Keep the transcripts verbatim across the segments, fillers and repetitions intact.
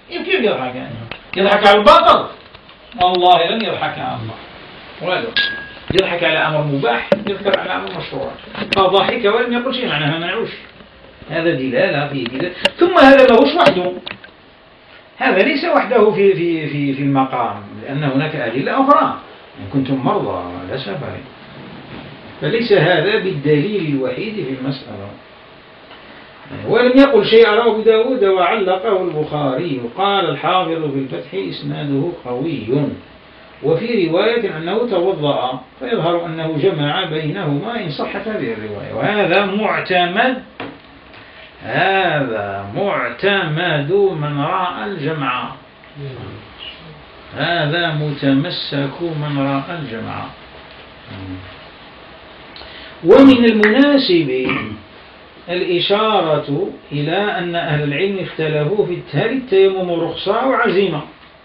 يمكن يضحك يعني يضحك على الباطل؟ والله لن يضحك على الله ولا يضحك على أمر مباح يذكر على أمر مشروع فضحك ولم يقل شيء معناها ما نعوش هذا دلالة في دلالة. ثم هذا ماهوش وحده هذا ليس وحده في في في في المقام لأن هناك أدلة أخرى إن كنتم مرضى على سفر فليس هذا بالدليل الوحيد في المسألة. ولم يقل شيء على أبو داود وعلقه البخاري قال الحافظ في الفتح إسناده قوي وفي رواية أنه توضأ فيظهر أنه جمع بينهما إن صحت هذه الرواية وهذا معتمد هذا معتمد من رأى الجمع هذا متمسك من رأى الجمع. ومن المناسب الإشارة إلى أن أهل العلم اختلفوا في هل التيمم رخصة أو عزيمة.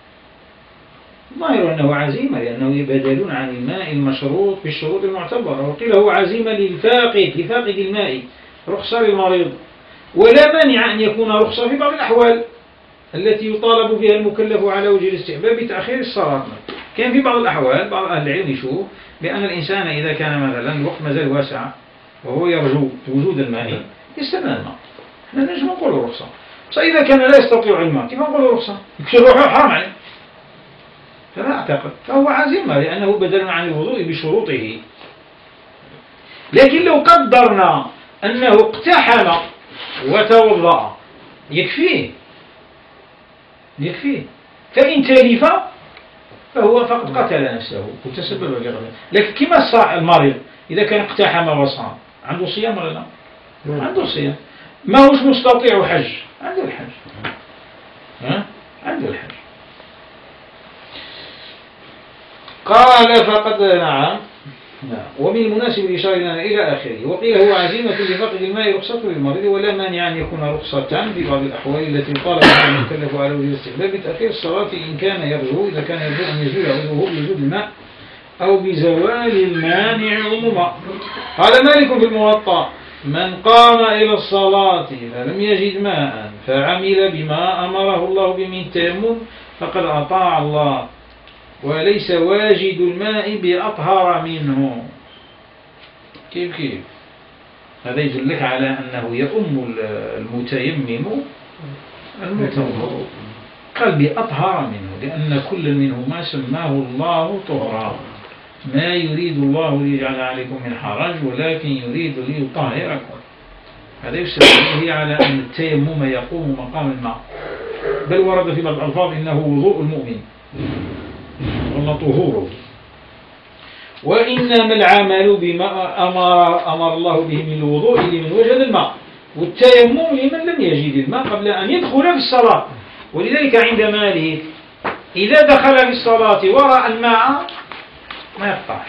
ظاهر أنه عزيمة لأنه بدل عن الماء المشروط بالشروط المعتبرة وقيل هو عزيمة للفاقد لفاقد الماء رخصة للمريض ولا مانع أن يكون رخصة في بعض الأحوال التي يطالب فيها المكلف على وجه الاستحباب بتأخير الصلاة. كان في بعض الأحوال بعض أهل العلم يشوف بأن الإنسان إذا كان مثلا الوقت مازال واسع وهو يرجو وجود الماء يستنى الماء احنا نجم نقول رخصة. فإذا كان لا يستطيع الماء كيف نقول رخصة؟ يكسر روحه حرام عليه فلا أعتقد فهو عزيمة لأنه بدل عن الوضوء بشروطه. لكن لو قدرنا أنه اقتحم وتوضأ يكفيه يكفيه فإن تلف فهو فقد قتل نفسه وتسبب بغيره. لكن كما الصاح المريض إذا كان اقتحم وصام عنده صيام ولا لا؟ عنده صيام. ما هوش مستطيع حج عنده الحج ها؟ عنده الحج. قال فقد نعم ومن المناسب الإشارة إلى آخره. وقيل هو عزيمة لفقد الماء رخصة للمريض ولا مانع أن يكون رخصة في بعض الأحوال التي طالب المكلف على وجه الاستحباب بتأخير الصلاة إن كان يرجو إذا كان يرجو أن يزول عضوه بوجود الماء أو بزوال المانع عموما. قال مالك في الموطأ من قام إلى الصلاة فلم يجد ماء فعمل بما أمره الله به من التيمم فقد أطاع الله وليس واجد الماء بأطهر منه. كيف كيف هذا يدلك على أنه يؤم المتيمم المتوضئ قال بأطهر منه لأن كل منهما سماه الله طهرا ما يريد الله ليجعل عليكم من حرج ولكن يريد ليطهركم. هذا يستدل على أن التيمم يقوم مقام الماء بل ورد في بعض الألفاظ إنه وضوء المؤمن والله طهوره. وإنما العمل بما أمر, أمر الله به من الوضوء لمن وجد الماء والتيمم لمن لم يجد الماء قبل أن يدخل في الصلاة. ولذلك عند مالك إذا دخل في الصلاة ورأى الماء ما يقطعش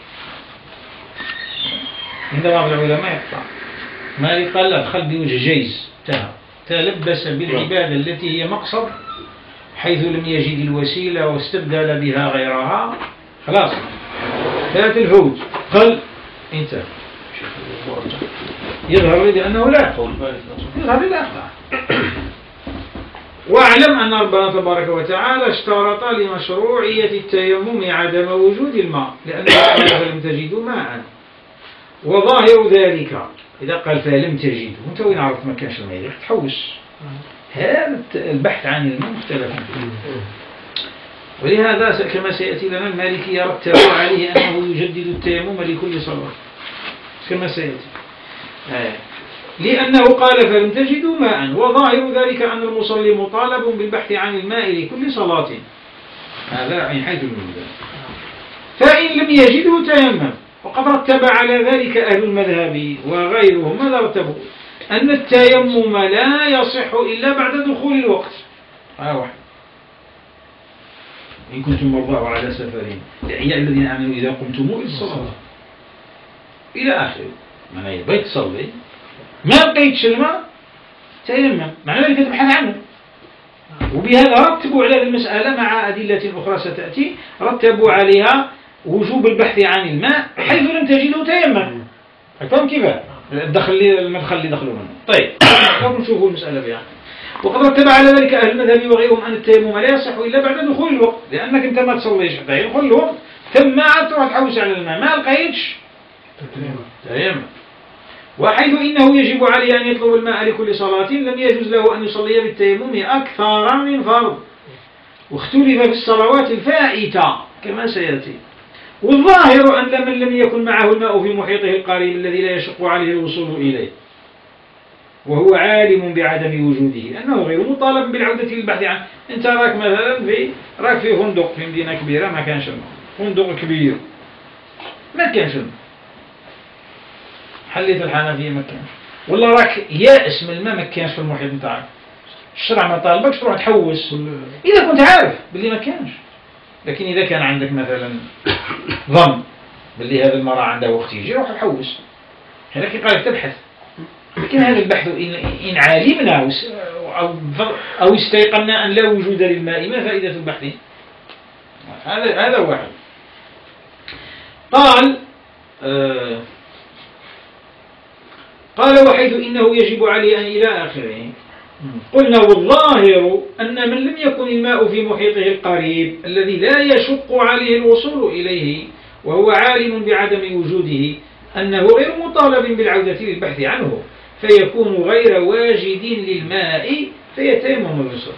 عند بعض العلماء يقطع. مالك قال لا دخل بوجه جيز تلبس بالعبادة التي هي مقصد حيث لم يجد الوسيلة واستبدل بها غيرها خلاص ثلاث الفوت قل انتهى. يظهر لي أنه لا يقول يظهر لي لا يقطع. واعلم أن ربنا تبارك وتعالى اشترط لمشروعية التيمم عدم وجود الماء لأنه قال فلم تجدوا ماء وظاهر ذلك إذا قال فلم تجدوا أنت وين عرفت ما كانش الماء تحوش. هذا البحث عن الماء مختلف فيه. ولهذا كما سيأتي لنا المالكي يرتب عليه أنه يجدد التيمم لكل صلاة كما سيأتي آه. لأنه قال فلم تجدوا ماء وظاهر ذلك أن المصلي مطالب بالبحث عن الماء لكل صلاة هذا من حيث المبدأ. فإن لم يجده تيمم وقد رتب على ذلك أهل المذهب وغيرهم ماذا رتبوا أن التيمم لا يصح إلا بعد دخول الوقت. آه واحد إن كنتم مرضى على سفرين يا الذين آمنوا إذا قمتم إلى الصلاة إلى آخره. معنى بغيت تصلي ما لقيتش الماء تيمم معنى ذلك تبحث عنه. وبهذا رتبوا على المسألة مع أدلة أخرى ستأتي رتبوا عليها وجوب البحث عن الماء حيث لم تجده تيمم. فهم كيف الدخل المدخل اللي دخلوا منه. طيب نشوفوا المسألة بها. وقد رتب على ذلك أهل المذهب وغيرهم أن التيمم لا يصح إلا بعد دخول الوقت، لأنك أنت ما تصليش حتى يدخل الوقت ثم عاد تروح تحوس على الماء ما لقيتش تيمم. وحيث إنه يجب عليه أن يطلب الماء لكل صلاة لم يجوز له أن يصلي بالتيمم أكثر من فرض، واختلف في الصلوات الفائتة كما سيأتي. والظاهر أن من لم يكن معه الماء في محيطه القريب الذي لا يشق عليه الوصول إليه وهو عالم بعدم وجوده أنه غير مطالب بالعودة للبحث عنه. أنت راك مثلا في راك في فندق في مدينة كبيرة ما كانش الماء، فندق كبير ما كانش الماء، حليت الحنفية ما كانش، ولا راك يائس من الماء ما كانش في المحيط نتاعك، الشرع ما طالبكش تروح تحوس إذا كنت عارف باللي ما كانش. لكن إذا كان عندك مثلا ظن باللي هذا المرأة عندها وقت يجي روح تحوس، لكن قالك تبحث. لكن هذا البحث إن علمنا أو استيقنا أن لا وجود للماء ما فائدة البحث؟ هذا هذا واحد. قال آه قال وحيث إنه يجب عليه أن إلى آخره. قلنا والظاهر أن من لم يكن الماء في محيطه القريب الذي لا يشق عليه الوصول إليه وهو عالم بعدم وجوده أنه غير مطالب بالعودة للبحث عنه فيكون غير واجد للماء فيتيمم الوصول.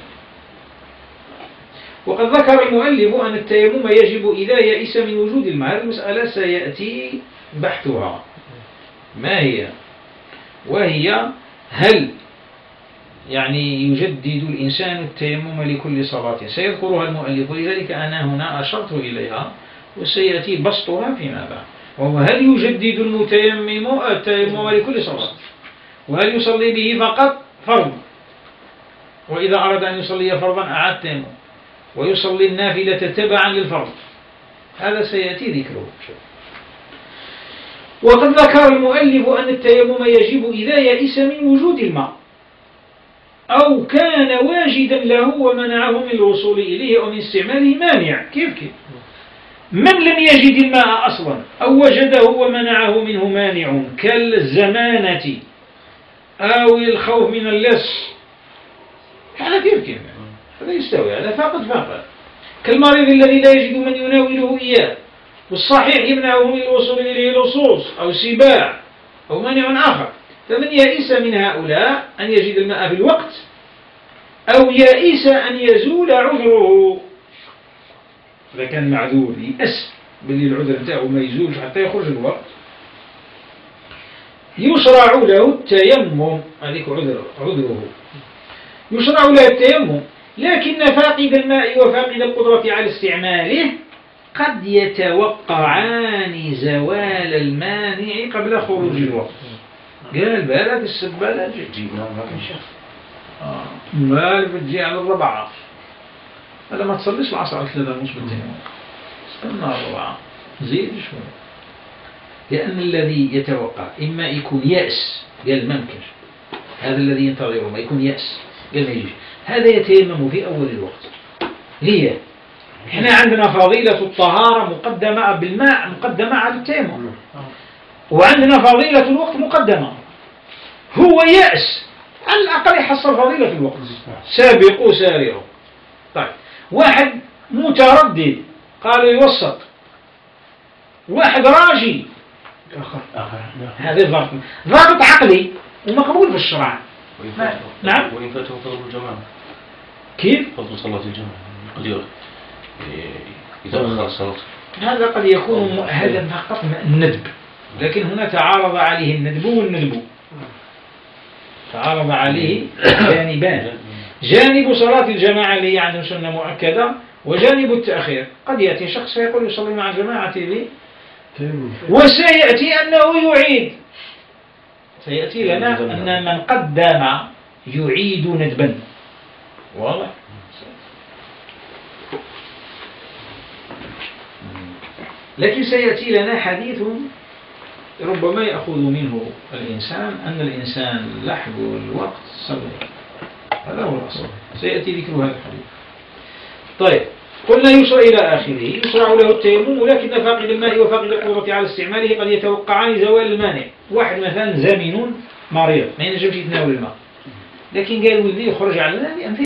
وقد ذكر المؤلف أن التيمم يجب إذا يئس من وجود الماء. المسألة سيأتي بحثها ما هي، وهي هل يعني يجدد الإنسان التيمم لكل صلاة، سيذكرها المؤلف، ولذلك أنا هنا أشرت إليها وسيأتي بسطها فيما بعد. وهو هل يجدد المتيمم التيمم لكل صلاة، وهل يصلي به فقط فرض، وإذا أراد أن يصلي فرضا أعاد تيمم، ويصلي النافلة تبعا للفرض. هذا سيأتي ذكره. وقد ذكر المؤلف أن التيمم يجب إذا يئس من وجود الماء أو كان واجدا له ومنعه من الوصول إليه أو من استعماله مانع. كيف كيف من لم يجد الماء أصلا أو وجده ومنعه منه مانع كالزمانة أو الخوف من اللص، هذا كيف كيف هذا يستوي، هذا فقط فقط. كالمريض الذي لا يجد من يناوله إياه، والصحيح يمنعه من الوصول إليه لصوص أو سباع أو مانع آخر. فمن يئس من هؤلاء أن يجد الماء في الوقت أو يئس أن يزول عذره، إذا كان معذور يأس باللي العذر نتاعه ما يزولش حتى يخرج الوقت، يشرع له التيمم. هذيك عذر عذره يشرع له التيمم. لكن فاقد الماء وفاقد القدرة على استعماله قد يتوقعان زوال المانع قبل خروج الوقت. قال بالك السبالة جينا ما كنشاف آه. بالك بتجي على الربعة، هذا ما تصليش العصر على ثلاثة ونص بالتيمم، استنى الربعة زيد شوي، لأن الذي يتوقع إما يكون يأس، قال ما يمكنش، هذا الذي ينتظره ما يكون يأس قال ما يجيش، هذا يتيمم في أول الوقت. ليه؟ إحنا عندنا فضيلة الطهارة مقدمة بالماء مقدمة على التيمم، وعندنا فضيلة الوقت مقدمة. هو يأس على الأقل يحصل فضيلة الوقت، سابقوا سارعوا. طيب واحد متردد قالوا يوسط، واحد راجي هذا ضابط ضابط عقلي ومقبول في الشرع. نعم. وإن فاته فضل الجماعة. كيف؟ فضل صلاة الجماعة قد إذا أخر الصلاة. هذا قد يكون هذا فقط الندب، لكن هنا تعارض عليه الندب والندب، تعارض عليه جانبان، جانب صلاة الجماعة اللي هي عندهم سنة مؤكدة وجانب التأخير. قد يأتي شخص يقول يصلي مع الجماعة لي وسيأتي أنه يعيد، سيأتي لنا أن من قدم يعيد ندبا، واضح؟ لكن سيأتي لنا حديث ربما يأخذ منه الإنسان أن الإنسان لحق الوقت صلي، هذا هو الأصل، سيأتي ذكر هذا الحديث. طيب قلنا يشرع إلى آخره، يشرع له التيمم، ولكن فاقد الماء وفاقد القدرة على استعماله قد يتوقعان زوال المانع. واحد مثلا زمن مريض ما ينجمش يتناول الماء، لكن قال ولدي يخرج على النبي